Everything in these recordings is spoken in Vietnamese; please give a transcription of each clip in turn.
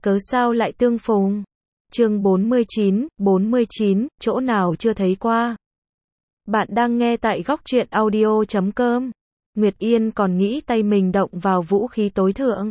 cớ sao lại tương phùng. Chương 49, chỗ nào chưa thấy qua. Bạn đang nghe tại góc truyện audio.com. Nguyệt Yên còn nghĩ tay mình động vào vũ khí tối thượng.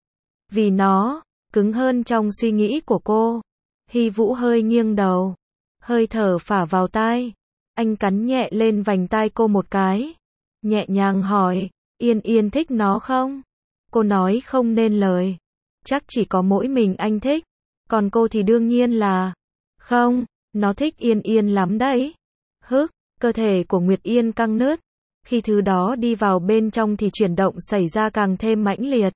Vì nó cứng hơn trong suy nghĩ của cô. Hy Vũ hơi nghiêng đầu, hơi thở phả vào tai. Anh cắn nhẹ lên vành tai cô một cái, nhẹ nhàng hỏi, Yên Yên thích nó không? Cô nói không nên lời. Chắc chỉ có mỗi mình anh thích, còn cô thì đương nhiên là không, nó thích Yên Yên lắm đấy. Cơ thể của Nguyệt Yên căng nứt. Khi thứ đó đi vào bên trong thì chuyển động xảy ra càng thêm mãnh liệt.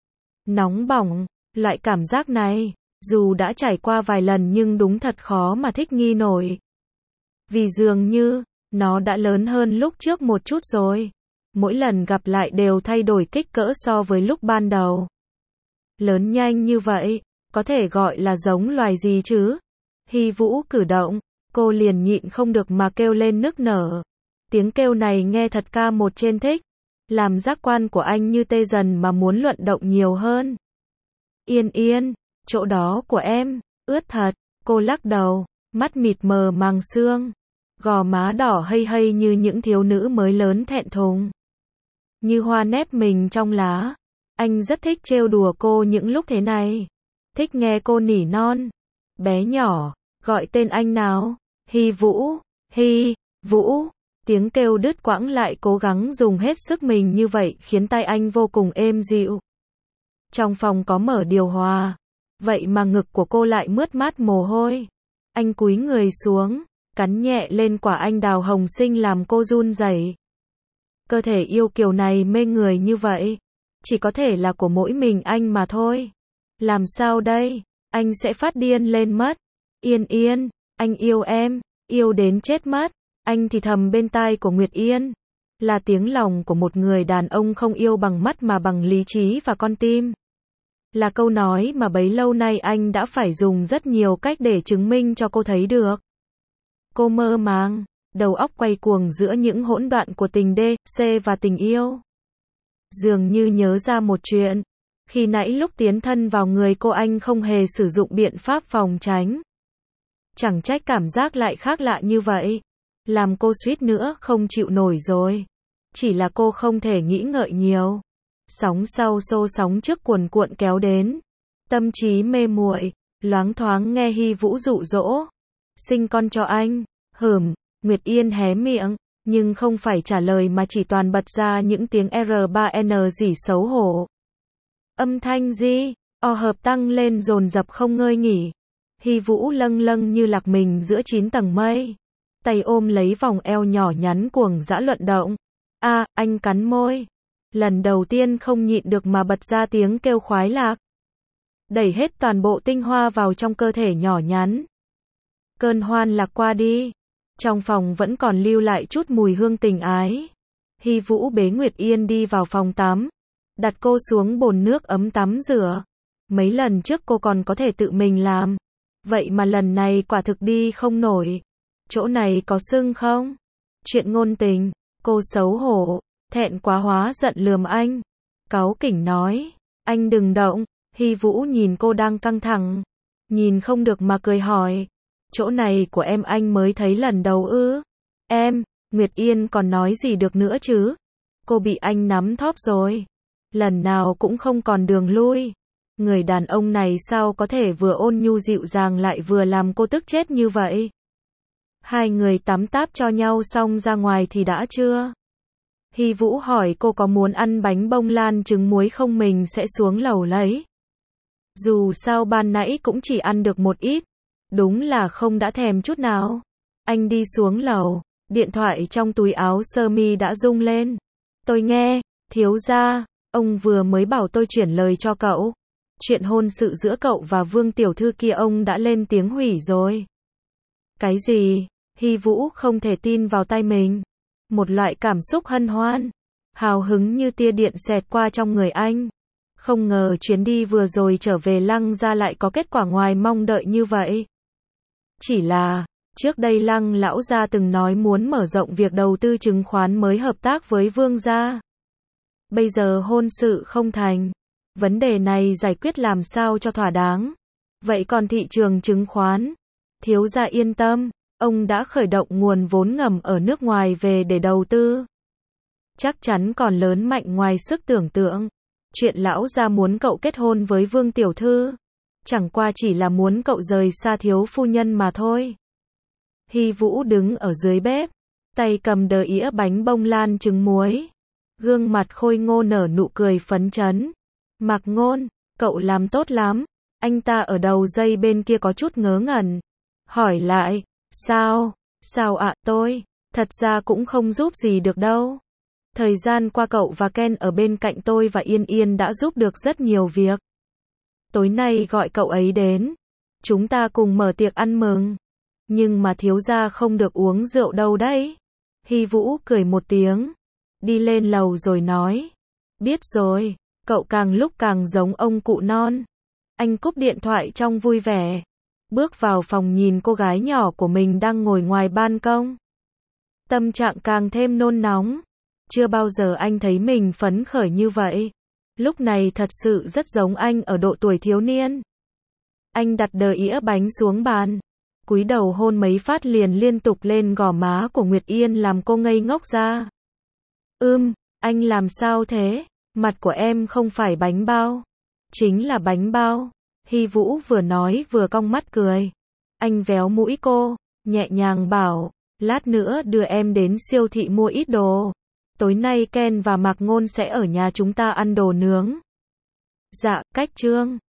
Nóng bỏng, loại cảm giác này, dù đã trải qua vài lần nhưng đúng thật khó mà thích nghi nổi. Vì dường như, nó đã lớn hơn lúc trước một chút rồi. Mỗi lần gặp lại đều thay đổi kích cỡ so với lúc ban đầu. Lớn nhanh như vậy, có thể gọi là giống loài gì chứ? Hy Vũ cử động, cô liền nhịn không được mà kêu lên nức nở. Tiếng kêu này nghe thật ca một trên thích, làm giác quan của anh như tê dần mà muốn luận động nhiều hơn. Yên Yên, chỗ đó của em, ướt thật, cô lắc đầu, mắt mịt mờ màng sương, gò má đỏ hây hây như những thiếu nữ mới lớn thẹn thùng. Như hoa nép mình trong lá. Anh rất thích trêu đùa cô những lúc thế này. Thích nghe cô nỉ non. Bé nhỏ, gọi tên anh nào. Hy Vũ, Hy Vũ. Tiếng kêu đứt quãng lại cố gắng dùng hết sức mình như vậy khiến tai anh vô cùng êm dịu. Trong phòng có mở điều hòa, vậy mà ngực của cô lại mướt mát mồ hôi. Anh cúi người xuống, cắn nhẹ lên quả anh đào hồng xinh làm cô run rẩy. Cơ thể yêu kiều này mê người như vậy, chỉ có thể là của mỗi mình anh mà thôi. Làm sao đây? Anh sẽ phát điên lên mất. Yên Yên, anh yêu em, yêu đến chết mất. Anh thì thầm bên tai của Nguyệt Yên. Là tiếng lòng của một người đàn ông không yêu bằng mắt mà bằng lý trí và con tim. Là câu nói mà bấy lâu nay anh đã phải dùng rất nhiều cách để chứng minh cho cô thấy được. Cô mơ màng, đầu óc quay cuồng giữa những hỗn loạn của tình đê, C và tình yêu. Dường như nhớ ra một chuyện. Khi nãy lúc tiến thân vào người cô anh không hề sử dụng biện pháp phòng tránh. Chẳng trách cảm giác lại khác lạ như vậy. Làm cô suýt nữa không chịu nổi rồi. Chỉ là cô không thể nghĩ ngợi nhiều. Sóng sau xô sóng trước cuồn cuộn kéo đến. Tâm trí mê muội, loáng thoáng nghe Hy Vũ dụ dỗ. Sinh con cho anh. Nguyệt Yên hé miệng, nhưng không phải trả lời mà chỉ toàn bật ra những tiếng R3N gì xấu hổ. Âm thanh gì? Hợp tăng lên dồn dập không ngơi nghỉ. Hy Vũ lâng lâng như lạc mình giữa 9 tầng mây. Tay ôm lấy vòng eo nhỏ nhắn cuồng dã luận động. Anh cắn môi. Lần đầu tiên không nhịn được mà bật ra tiếng kêu khoái lạc. Đẩy hết toàn bộ tinh hoa vào trong cơ thể nhỏ nhắn. Cơn hoan lạc qua đi. Trong phòng vẫn còn lưu lại chút mùi hương tình ái. Hy Vũ bế Nguyệt Yên đi vào phòng tắm. Đặt cô xuống bồn nước ấm tắm rửa. Mấy lần trước cô còn có thể tự mình làm. Vậy mà lần này quả thực đi không nổi. Chỗ này có sưng không? Chuyện ngôn tình. Cô xấu hổ, thẹn quá hóa giận lườm anh. Cáu kỉnh nói. Anh đừng động. Hy Vũ nhìn cô đang căng thẳng. Nhìn không được mà cười hỏi. Chỗ này của em anh mới thấy lần đầu ư? Nguyệt Yên còn nói gì được nữa chứ? Cô bị anh nắm thóp rồi. Lần nào cũng không còn đường lui. Người đàn ông này sao có thể vừa ôn nhu dịu dàng lại vừa làm cô tức chết như vậy? Hai người tắm táp cho nhau xong ra ngoài thì đã chưa? Hy Vũ hỏi cô có muốn ăn bánh bông lan trứng muối không, mình sẽ xuống lầu lấy. Dù sao ban nãy cũng chỉ ăn được một ít. Đúng là không đã thèm chút nào. Anh đi xuống lầu, điện thoại trong túi áo sơ mi đã rung lên. Tôi nghe, thiếu gia, ông vừa mới bảo tôi chuyển lời cho cậu. Chuyện hôn sự giữa cậu và Vương tiểu thư kia ông đã lên tiếng hủy rồi. Cái gì? Hy Vũ không thể tin vào tai mình. Một loại cảm xúc hân hoan, hào hứng như tia điện xẹt qua trong người anh. Không ngờ chuyến đi vừa rồi trở về Lăng gia lại có kết quả ngoài mong đợi như vậy. Chỉ là, trước đây Lăng lão gia từng nói muốn mở rộng việc đầu tư chứng khoán mới hợp tác với Vương gia. Bây giờ hôn sự không thành, Vấn đề này giải quyết làm sao cho thỏa đáng. Vậy còn thị trường chứng khoán? Thiếu gia yên tâm, ông đã khởi động nguồn vốn ngầm ở nước ngoài về để đầu tư. Chắc chắn còn lớn mạnh ngoài sức tưởng tượng. Chuyện lão gia muốn cậu kết hôn với Vương tiểu thư, chẳng qua chỉ là muốn cậu rời xa thiếu phu nhân mà thôi. Hy Vũ đứng ở dưới bếp, tay cầm đờ ĩa bánh bông lan trứng muối. Gương mặt khôi ngô nở nụ cười phấn chấn. Mạc Ngôn, cậu làm tốt lắm. Anh ta ở đầu dây bên kia có chút ngớ ngẩn. Hỏi lại, sao ạ tôi, thật ra cũng không giúp gì được đâu. Thời gian qua cậu và Ken ở bên cạnh tôi và Yên Yên đã giúp được rất nhiều việc. Tối nay gọi cậu ấy đến. Chúng ta cùng mở tiệc ăn mừng. Nhưng mà thiếu gia không được uống rượu đâu đấy. Hy Vũ cười một tiếng. Đi lên lầu rồi nói. Biết rồi, cậu càng lúc càng giống ông cụ non. Anh cúp điện thoại trong vui vẻ. Bước vào phòng nhìn cô gái nhỏ của mình đang ngồi ngoài ban công. Tâm trạng càng thêm nôn nóng. Chưa bao giờ anh thấy mình phấn khởi như vậy. Lúc này thật sự rất giống anh ở độ tuổi thiếu niên. Anh đặt đờ ĩa bánh xuống bàn. Cúi đầu hôn mấy phát liền liên tục lên gò má của Nguyệt Yên làm cô ngây ngốc ra. Anh làm sao thế? Mặt của em không phải bánh bao. Chính là bánh bao. Hy Vũ vừa nói vừa cong mắt cười. Anh véo mũi cô, nhẹ nhàng bảo, lát nữa đưa em đến siêu thị mua ít đồ. Tối nay Ken và Mạc Ngôn sẽ ở nhà chúng ta ăn đồ nướng. Dạ, cách Trương.